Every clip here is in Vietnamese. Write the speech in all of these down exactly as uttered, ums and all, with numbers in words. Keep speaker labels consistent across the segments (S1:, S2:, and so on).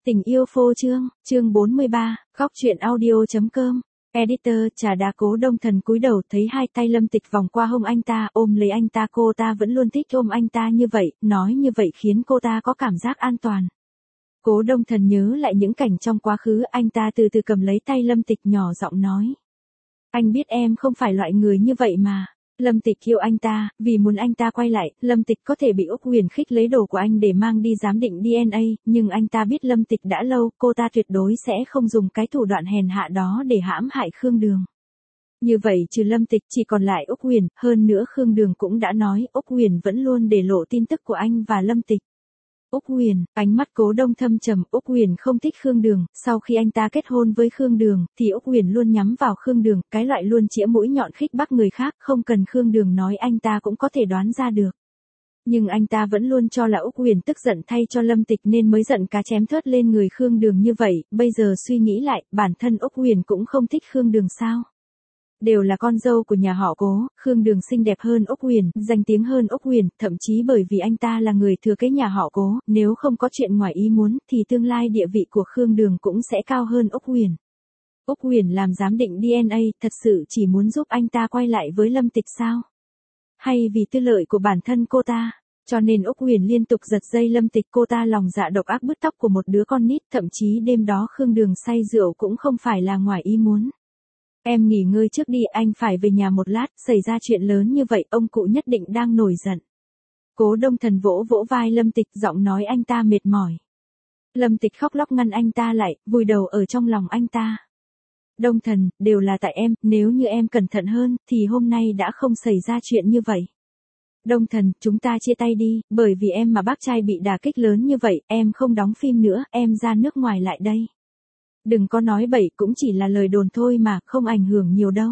S1: Tình yêu phô trương, chương bốn mươi ba, khóc chuyện audio chấm com. Editor, Trà Đá. Cố Đông Thần cúi đầu thấy hai tay Lâm Tịch vòng qua hông anh ta, ôm lấy anh ta. Cô ta vẫn luôn thích ôm anh ta như vậy, nói như vậy khiến cô ta có cảm giác an toàn. Cố Đông Thần nhớ lại những cảnh trong quá khứ, anh ta từ từ cầm lấy tay Lâm Tịch nhỏ giọng nói. Anh biết em không phải loại người như vậy mà. Lâm Tịch yêu anh ta, vì muốn anh ta quay lại, Lâm Tịch có thể bị Úc Huyền khích lấy đồ của anh để mang đi giám định đê en a, nhưng anh ta biết Lâm Tịch đã lâu, cô ta tuyệt đối sẽ không dùng cái thủ đoạn hèn hạ đó để hãm hại Khương Đường. Như vậy trừ Lâm Tịch chỉ còn lại Úc Huyền, hơn nữa Khương Đường cũng đã nói Úc Huyền vẫn luôn để lộ tin tức của anh và Lâm Tịch. Úc Huyền, ánh mắt Cố Đông thâm trầm. Úc Huyền không thích Khương Đường, sau khi anh ta kết hôn với Khương Đường, thì Úc Huyền luôn nhắm vào Khương Đường, cái loại luôn chĩa mũi nhọn khích bác người khác, không cần Khương Đường nói anh ta cũng có thể đoán ra được. Nhưng anh ta vẫn luôn cho là Úc Huyền tức giận thay cho Lâm Tịch nên mới giận cá chém thớt lên người Khương Đường như vậy, bây giờ suy nghĩ lại, bản thân Úc Huyền cũng không thích Khương Đường sao? Đều là con dâu của nhà họ Cố, Khương Đường xinh đẹp hơn Úc Huyền, danh tiếng hơn Úc Huyền, thậm chí bởi vì anh ta là người thừa kế nhà họ Cố, nếu không có chuyện ngoài ý muốn, thì tương lai địa vị của Khương Đường cũng sẽ cao hơn Úc Huyền. Úc Huyền làm giám định đê en a, thật sự chỉ muốn giúp anh ta quay lại với Lâm Tịch sao? Hay vì tư lợi của bản thân cô ta? Cho nên Úc Huyền liên tục giật dây Lâm Tịch, cô ta lòng dạ độc ác bứt tóc của một đứa con nít, thậm chí đêm đó Khương Đường say rượu cũng không phải là ngoài ý muốn. Em nghỉ ngơi trước đi, anh phải về nhà một lát, xảy ra chuyện lớn như vậy, ông cụ nhất định đang nổi giận. Cố Đông Thần vỗ vỗ vai Lâm Tịch, giọng nói anh ta mệt mỏi. Lâm Tịch khóc lóc ngăn anh ta lại, vùi đầu ở trong lòng anh ta. Đông Thần, đều là tại em, nếu như em cẩn thận hơn, thì hôm nay đã không xảy ra chuyện như vậy. Đông Thần, chúng ta chia tay đi, bởi vì em mà bác trai bị đả kích lớn như vậy, em không đóng phim nữa, em ra nước ngoài lại đây. Đừng có nói bậy, cũng chỉ là lời đồn thôi mà, không ảnh hưởng nhiều đâu.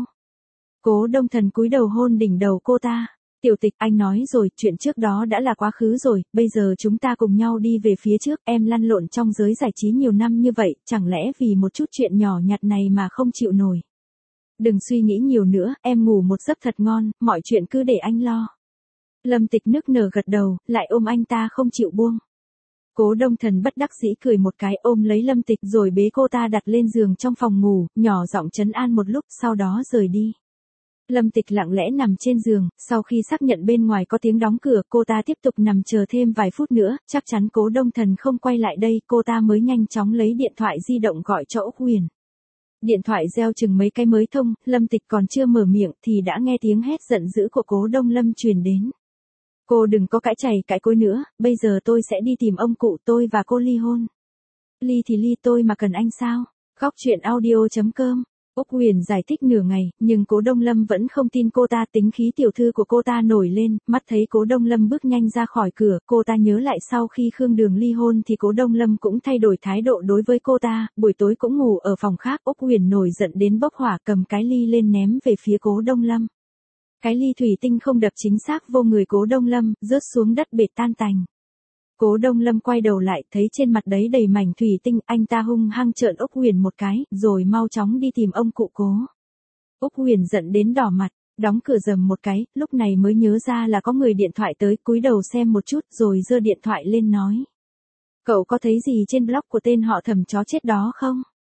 S1: Cố Đông Thần cúi đầu hôn đỉnh đầu cô ta. Tiểu Tịch, anh nói rồi, chuyện trước đó đã là quá khứ rồi, bây giờ chúng ta cùng nhau đi về phía trước, em lăn lộn trong giới giải trí nhiều năm như vậy, chẳng lẽ vì một chút chuyện nhỏ nhặt này mà không chịu nổi. Đừng suy nghĩ nhiều nữa, em ngủ một giấc thật ngon, mọi chuyện cứ để anh lo. Lâm Tịch nức nở gật đầu, lại ôm anh ta không chịu buông. Cố Đông Thần bất đắc dĩ cười một cái, ôm lấy Lâm Tịch rồi bế cô ta đặt lên giường trong phòng ngủ, nhỏ giọng trấn an một lúc, sau đó rời đi. Lâm Tịch lặng lẽ nằm trên giường, sau khi xác nhận bên ngoài có tiếng đóng cửa, cô ta tiếp tục nằm chờ thêm vài phút nữa, chắc chắn Cố Đông Thần không quay lại đây, cô ta mới nhanh chóng lấy điện thoại di động gọi cho Úc Huyền. Điện thoại reo chừng mấy cái mới thông, Lâm Tịch còn chưa mở miệng thì đã nghe tiếng hét giận dữ của Cố Đông Lâm truyền đến. Cô đừng có cãi chày cãi cối nữa, bây giờ tôi sẽ đi tìm ông cụ, tôi và cô ly hôn. Ly thì ly, tôi mà cần anh sao? Khóc chuyện audio chấm com. Úc Huyền giải thích nửa ngày, nhưng Cố Đông Lâm vẫn không tin cô ta, tính khí tiểu thư của cô ta nổi lên, mắt thấy Cố Đông Lâm bước nhanh ra khỏi cửa, cô ta nhớ lại sau khi Khương Đường ly hôn thì Cố Đông Lâm cũng thay đổi thái độ đối với cô ta, buổi tối cũng ngủ ở phòng khác. Úc Huyền nổi giận đến bốc hỏa, cầm cái ly lên ném về phía Cố Đông Lâm. Cái ly thủy tinh không đập chính xác vô người Cố Đông Lâm, rớt xuống đất bệt tan tành. Cố Đông Lâm quay đầu lại, thấy trên mặt đấy đầy mảnh thủy tinh, anh ta hung hăng trợn Úc Huyền một cái, rồi mau chóng đi tìm ông cụ Cố. Úc Huyền giận đến đỏ mặt, đóng cửa rầm một cái, lúc này mới nhớ ra là có người điện thoại tới, cúi đầu xem một chút rồi giơ điện thoại lên nói. Cậu có thấy gì trên blog của tên họ Thẩm chó chết đó không?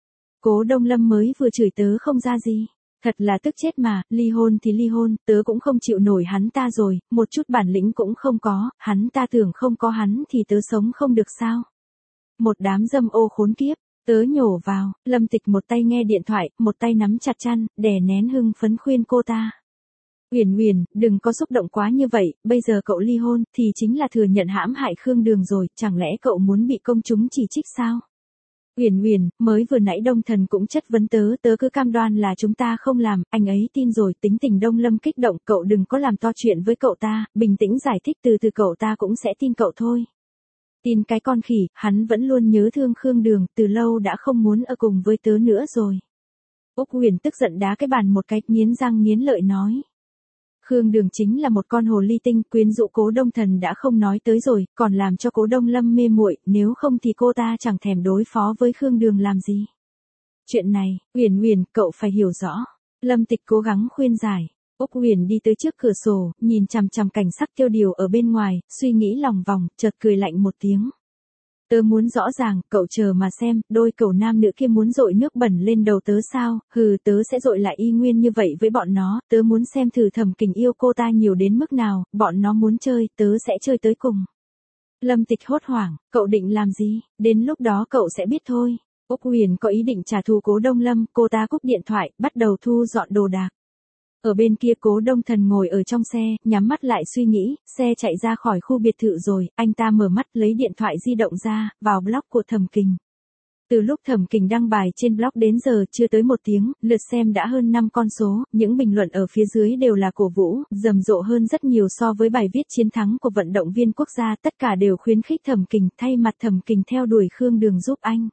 S1: Cố Đông Lâm mới vừa chửi tớ không ra gì. Thật là tức chết mà, ly hôn thì ly hôn, tớ cũng không chịu nổi hắn ta rồi, một chút bản lĩnh cũng không có, hắn ta tưởng không có hắn thì tớ sống không được sao. Một đám dâm ô khốn kiếp, tớ nhổ vào. Lâm Tịch một tay nghe điện thoại, một tay nắm chặt chăn, đè nén hưng phấn khuyên cô ta. Huyền Huyền, đừng có xúc động quá như vậy, bây giờ cậu ly hôn, thì chính là thừa nhận hãm hại Khương Đường rồi, chẳng lẽ cậu muốn bị công chúng chỉ trích sao? Huyền Huyền, mới vừa nãy Đông Thần cũng chất vấn tớ, tớ cứ cam đoan là chúng ta không làm, anh ấy tin rồi, tính tình Đông Lâm kích động, cậu đừng có làm to chuyện với cậu ta, bình tĩnh giải thích từ từ cậu ta cũng sẽ tin cậu thôi. Tin cái con khỉ, hắn vẫn luôn nhớ thương Khương Đường, từ lâu đã không muốn ở cùng với tớ nữa rồi. Úc Huyền tức giận đá cái bàn một cái, nghiến răng nghiến lợi nói. Khương Đường chính là một con hồ ly tinh, quyến rũ Cố Đông Thần đã không nói tới rồi, còn làm cho Cố Đông Lâm mê muội, nếu không thì cô ta chẳng thèm đối phó với Khương Đường làm gì. Chuyện này, Huyền Huyền, cậu phải hiểu rõ. Lâm Tịch cố gắng khuyên giải. Úc Huyền đi tới trước cửa sổ, nhìn chằm chằm cảnh sắc tiêu điều ở bên ngoài, suy nghĩ lòng vòng, chợt cười lạnh một tiếng. Tớ muốn rõ ràng, cậu chờ mà xem, đôi cậu nam nữ kia muốn dội nước bẩn lên đầu tớ sao, hừ tớ sẽ dội lại y nguyên như vậy với bọn nó, tớ muốn xem thử Thẩm Kình yêu cô ta nhiều đến mức nào, bọn nó muốn chơi, tớ sẽ chơi tới cùng. Lâm Tịch hốt hoảng, cậu định làm gì, đến lúc đó cậu sẽ biết thôi. Úc Huyền có ý định trả thù Cố Đông Lâm, cô ta cúp điện thoại, bắt đầu thu dọn đồ đạc. Ở bên kia Cố Đông Thần ngồi ở trong xe, nhắm mắt lại suy nghĩ, xe chạy ra khỏi khu biệt thự rồi, anh ta mở mắt lấy điện thoại di động ra, vào blog của Thẩm Kình. Từ lúc Thẩm Kình đăng bài trên blog đến giờ chưa tới một tiếng, lượt xem đã hơn năm con số, những bình luận ở phía dưới đều là cổ vũ, rầm rộ hơn rất nhiều so với bài viết chiến thắng của vận động viên quốc gia, tất cả đều khuyến khích Thẩm Kình, thay mặt Thẩm Kình theo đuổi Khương Đường giúp anh.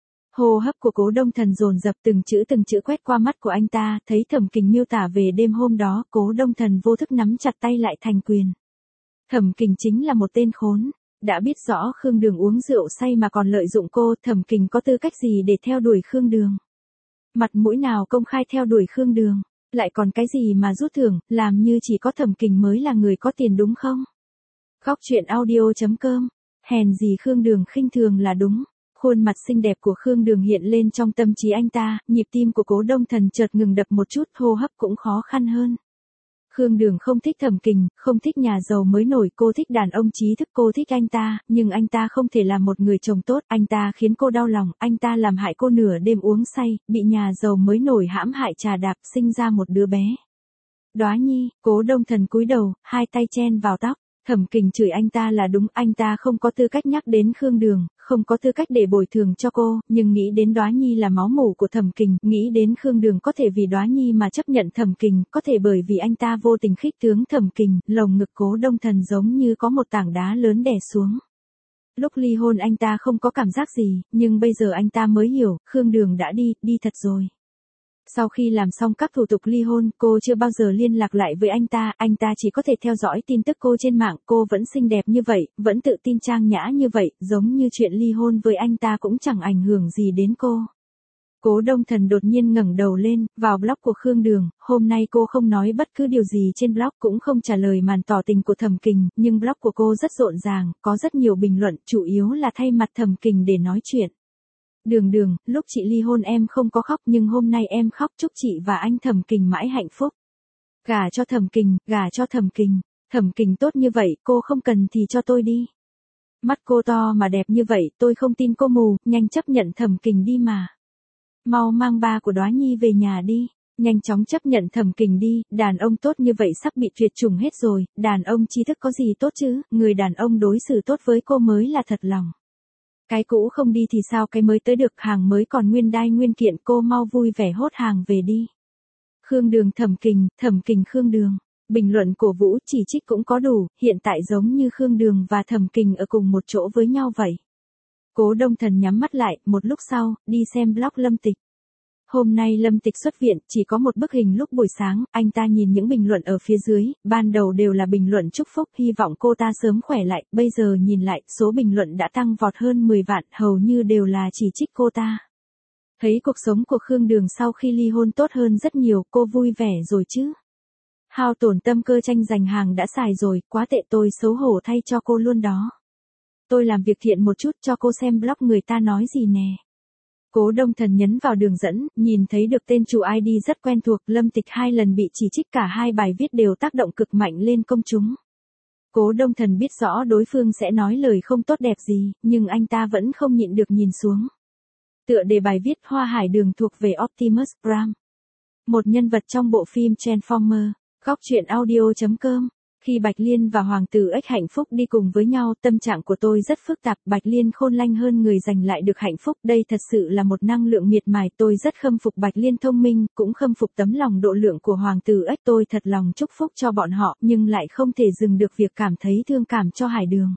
S1: Hô hấp của Cố Đông Thần dồn dập, từng chữ từng chữ quét qua mắt của anh ta, thấy Thẩm Kình miêu tả về đêm hôm đó, Cố Đông Thần vô thức nắm chặt tay lại thành quyền. Thẩm Kình chính là một tên khốn, đã biết rõ Khương Đường uống rượu say mà còn lợi dụng cô, Thẩm Kình có tư cách gì để theo đuổi Khương Đường? Mặt mũi nào công khai theo đuổi Khương Đường, lại còn cái gì mà rút thưởng, làm như chỉ có Thẩm Kình mới là người có tiền đúng không? Góc truyện audio chấm com, hèn gì Khương Đường khinh thường là đúng. Khuôn mặt xinh đẹp của Khương Đường hiện lên trong tâm trí anh ta, nhịp tim của Cố Đông Thần chợt ngừng đập một chút, hô hấp cũng khó khăn hơn. Khương Đường không thích Thẩm Kình, không thích nhà giàu mới nổi, cô thích đàn ông trí thức, cô thích anh ta, nhưng anh ta không thể làm một người chồng tốt, anh ta khiến cô đau lòng, anh ta làm hại cô nửa đêm uống say, bị nhà giàu mới nổi hãm hại trà đạp, sinh ra một đứa bé. Đóa Nhi, Cố Đông Thần cúi đầu, hai tay chen vào tóc. Thẩm Kình chửi anh ta là đúng, anh ta không có tư cách nhắc đến Khương Đường, không có tư cách để bồi thường cho cô, nhưng nghĩ đến Đóa Nhi là máu mủ của Thẩm Kình, nghĩ đến Khương Đường có thể vì Đóa Nhi mà chấp nhận Thẩm Kình, có thể bởi vì anh ta vô tình khích tướng Thẩm Kình, lồng ngực Cố Đông Thần giống như có một tảng đá lớn đè xuống. Lúc ly hôn anh ta không có cảm giác gì, nhưng bây giờ anh ta mới hiểu, Khương Đường đã đi, đi thật rồi. Sau khi làm xong các thủ tục ly hôn, cô chưa bao giờ liên lạc lại với anh ta, anh ta chỉ có thể theo dõi tin tức cô trên mạng, cô vẫn xinh đẹp như vậy, vẫn tự tin trang nhã như vậy, giống như chuyện ly hôn với anh ta cũng chẳng ảnh hưởng gì đến cô. Cố Đông Thần đột nhiên ngẩng đầu lên, vào blog của Khương Đường, hôm nay cô không nói bất cứ điều gì trên blog, cũng không trả lời màn tỏ tình của Thẩm Kình, nhưng blog của cô rất rộn ràng, có rất nhiều bình luận, chủ yếu là thay mặt Thẩm Kình để nói chuyện. Đường Đường, lúc chị ly hôn em không có khóc nhưng hôm nay em khóc, chúc chị và anh Thẩm Kình mãi hạnh phúc. Gả cho Thẩm Kình, gả cho Thẩm Kình, Thẩm Kình tốt như vậy, cô không cần thì cho tôi đi. Mắt cô to mà đẹp như vậy, tôi không tin cô mù, nhanh chấp nhận Thẩm Kình đi mà. Mau mang ba của Đóa Nhi về nhà đi, nhanh chóng chấp nhận Thẩm Kình đi, đàn ông tốt như vậy sắp bị tuyệt chủng hết rồi, đàn ông trí thức có gì tốt chứ, người đàn ông đối xử tốt với cô mới là thật lòng. Cái cũ không đi thì sao cái mới tới được, hàng mới còn nguyên đai nguyên kiện, cô mau vui vẻ hốt hàng về đi. Khương Đường Thẩm Kình, Thẩm Kình Khương Đường. Bình luận cổ vũ chỉ trích cũng có đủ, hiện tại giống như Khương Đường và Thẩm Kình ở cùng một chỗ với nhau vậy. Cố Đông Thần nhắm mắt lại, một lúc sau, đi xem blog Lâm Tịch. Hôm nay Lâm Tịch xuất viện, chỉ có một bức hình lúc buổi sáng, anh ta nhìn những bình luận ở phía dưới, ban đầu đều là bình luận chúc phúc, hy vọng cô ta sớm khỏe lại, bây giờ nhìn lại, số bình luận đã tăng vọt hơn mười vạn, hầu như đều là chỉ trích cô ta. Thấy cuộc sống của Khương Đường sau khi ly hôn tốt hơn rất nhiều, cô vui vẻ rồi chứ. Hao tổn tâm cơ tranh giành hàng đã xài rồi, quá tệ, tôi xấu hổ thay cho cô luôn đó. Tôi làm việc thiện một chút cho cô xem blog người ta nói gì nè. Cố Đông Thần nhấn vào đường dẫn, nhìn thấy được tên chủ i đê rất quen thuộc, Lâm Tịch hai lần bị chỉ trích, cả hai bài viết đều tác động cực mạnh lên công chúng. Cố Đông Thần biết rõ đối phương sẽ nói lời không tốt đẹp gì, nhưng anh ta vẫn không nhịn được nhìn xuống. Tựa đề bài viết Hoa Hải Đường thuộc về Optimus Prime. Một nhân vật trong bộ phim Transformer. Góc truyện audio chấm com. Khi Bạch Liên và Hoàng tử Ếch hạnh phúc đi cùng với nhau, tâm trạng của tôi rất phức tạp, Bạch Liên khôn lanh hơn người giành lại được hạnh phúc, đây thật sự là một năng lượng miệt mài, tôi rất khâm phục Bạch Liên thông minh, cũng khâm phục tấm lòng độ lượng của Hoàng tử Ếch, tôi thật lòng chúc phúc cho bọn họ, nhưng lại không thể dừng được việc cảm thấy thương cảm cho Hải Đường.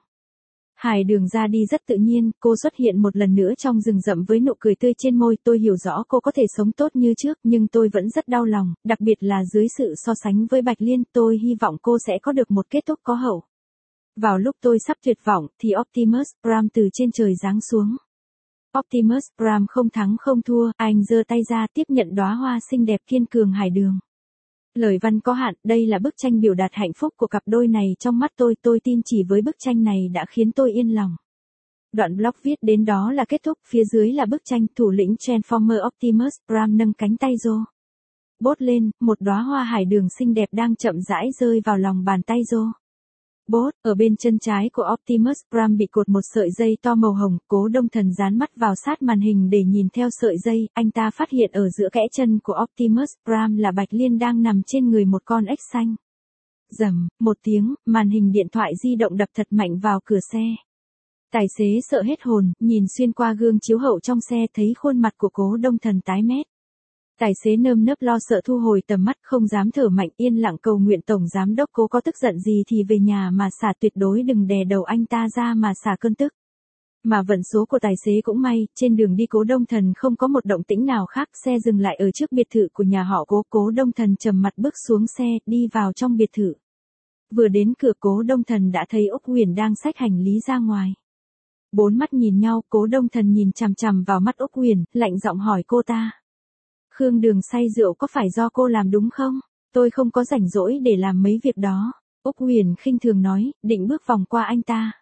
S1: Hải Đường ra đi rất tự nhiên, cô xuất hiện một lần nữa trong rừng rậm với nụ cười tươi trên môi, tôi hiểu rõ cô có thể sống tốt như trước, nhưng tôi vẫn rất đau lòng, đặc biệt là dưới sự so sánh với Bạch Liên, tôi hy vọng cô sẽ có được một kết thúc có hậu. Vào lúc tôi sắp tuyệt vọng, thì Optimus Prime từ trên trời giáng xuống. Optimus Prime không thắng không thua, anh giơ tay ra tiếp nhận đóa hoa xinh đẹp kiên cường Hải Đường. Lời văn có hạn, đây là bức tranh biểu đạt hạnh phúc của cặp đôi này trong mắt tôi, tôi tin chỉ với bức tranh này đã khiến tôi yên lòng. Đoạn blog viết đến đó là kết thúc, phía dưới là bức tranh thủ lĩnh Transformer Optimus Prime nâng cánh tay rô bốt lên, một đóa hoa hải đường xinh đẹp đang chậm rãi rơi vào lòng bàn tay rô bốt. Ở bên chân trái của Optimus Prime bị cột một sợi dây to màu hồng, Cố Đông Thần dán mắt vào sát màn hình để nhìn theo sợi dây, anh ta phát hiện ở giữa kẽ chân của Optimus Prime là Bạch Liên đang nằm trên người một con ếch xanh. Rầm, một tiếng, màn hình điện thoại di động đập thật mạnh vào cửa xe. Tài xế sợ hết hồn, nhìn xuyên qua gương chiếu hậu trong xe thấy khuôn mặt của Cố Đông Thần tái mét. Tài xế nơm nớp lo sợ thu hồi tầm mắt, không dám thở mạnh, yên lặng cầu nguyện Tổng Giám đốc Cố có tức giận gì thì về nhà mà xả, tuyệt đối đừng đè đầu anh ta ra mà xả cơn tức. Mà vận số của tài xế cũng may, trên đường đi Cố Đông Thần không có một động tĩnh nào khác, xe dừng lại ở trước biệt thự của nhà họ Cố. Cố Đông Thần trầm mặt bước xuống xe, đi vào trong biệt thự. Vừa đến cửa, Cố Đông Thần đã thấy Úc Huyền đang xách hành lý ra ngoài. Bốn mắt nhìn nhau, Cố Đông Thần nhìn chằm chằm vào mắt Úc Huyền, lạnh giọng hỏi cô ta. Khương Đường say rượu có phải do cô làm đúng không? Tôi không có rảnh rỗi để làm mấy việc đó. Úc Huyền khinh thường nói, định bước vòng qua anh ta.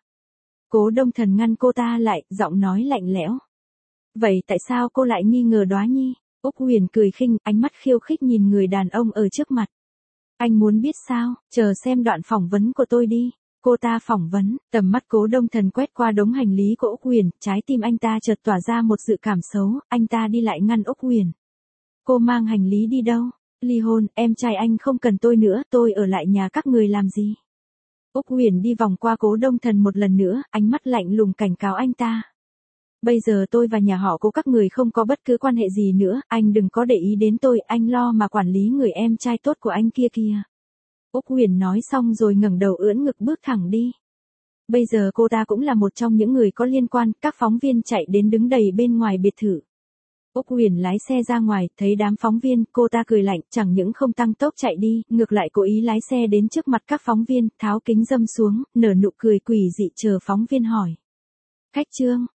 S1: Cố Đông Thần ngăn cô ta lại, giọng nói lạnh lẽo. Vậy tại sao cô lại nghi ngờ Đóa Nhi? Úc Huyền cười khinh, ánh mắt khiêu khích nhìn người đàn ông ở trước mặt. Anh muốn biết sao? Chờ xem đoạn phỏng vấn của tôi đi. Cô ta phỏng vấn, tầm mắt Cố Đông Thần quét qua đống hành lý của Úc Huyền, trái tim anh ta chợt tỏa ra một dự cảm xấu, anh ta đi lại ngăn Úc Huyền. Cô mang hành lý đi đâu? Ly hôn, em trai anh không cần tôi nữa, tôi ở lại nhà các người làm gì? Úc Huyền đi vòng qua Cố Đông Thần một lần nữa, ánh mắt lạnh lùng cảnh cáo anh ta. Bây giờ tôi và nhà họ Cố các người không có bất cứ quan hệ gì nữa, anh đừng có để ý đến tôi, anh lo mà quản lý người em trai tốt của anh kia kìa. Úc Huyền nói xong rồi ngẩng đầu ưỡn ngực bước thẳng đi. Bây giờ cô ta cũng là một trong những người có liên quan, các phóng viên chạy đến đứng đầy bên ngoài biệt thự. Úc Huyền lái xe ra ngoài, thấy đám phóng viên, cô ta cười lạnh, chẳng những không tăng tốc chạy đi, ngược lại cố ý lái xe đến trước mặt các phóng viên, tháo kính râm xuống, nở nụ cười quỷ dị chờ phóng viên hỏi. Khách trương,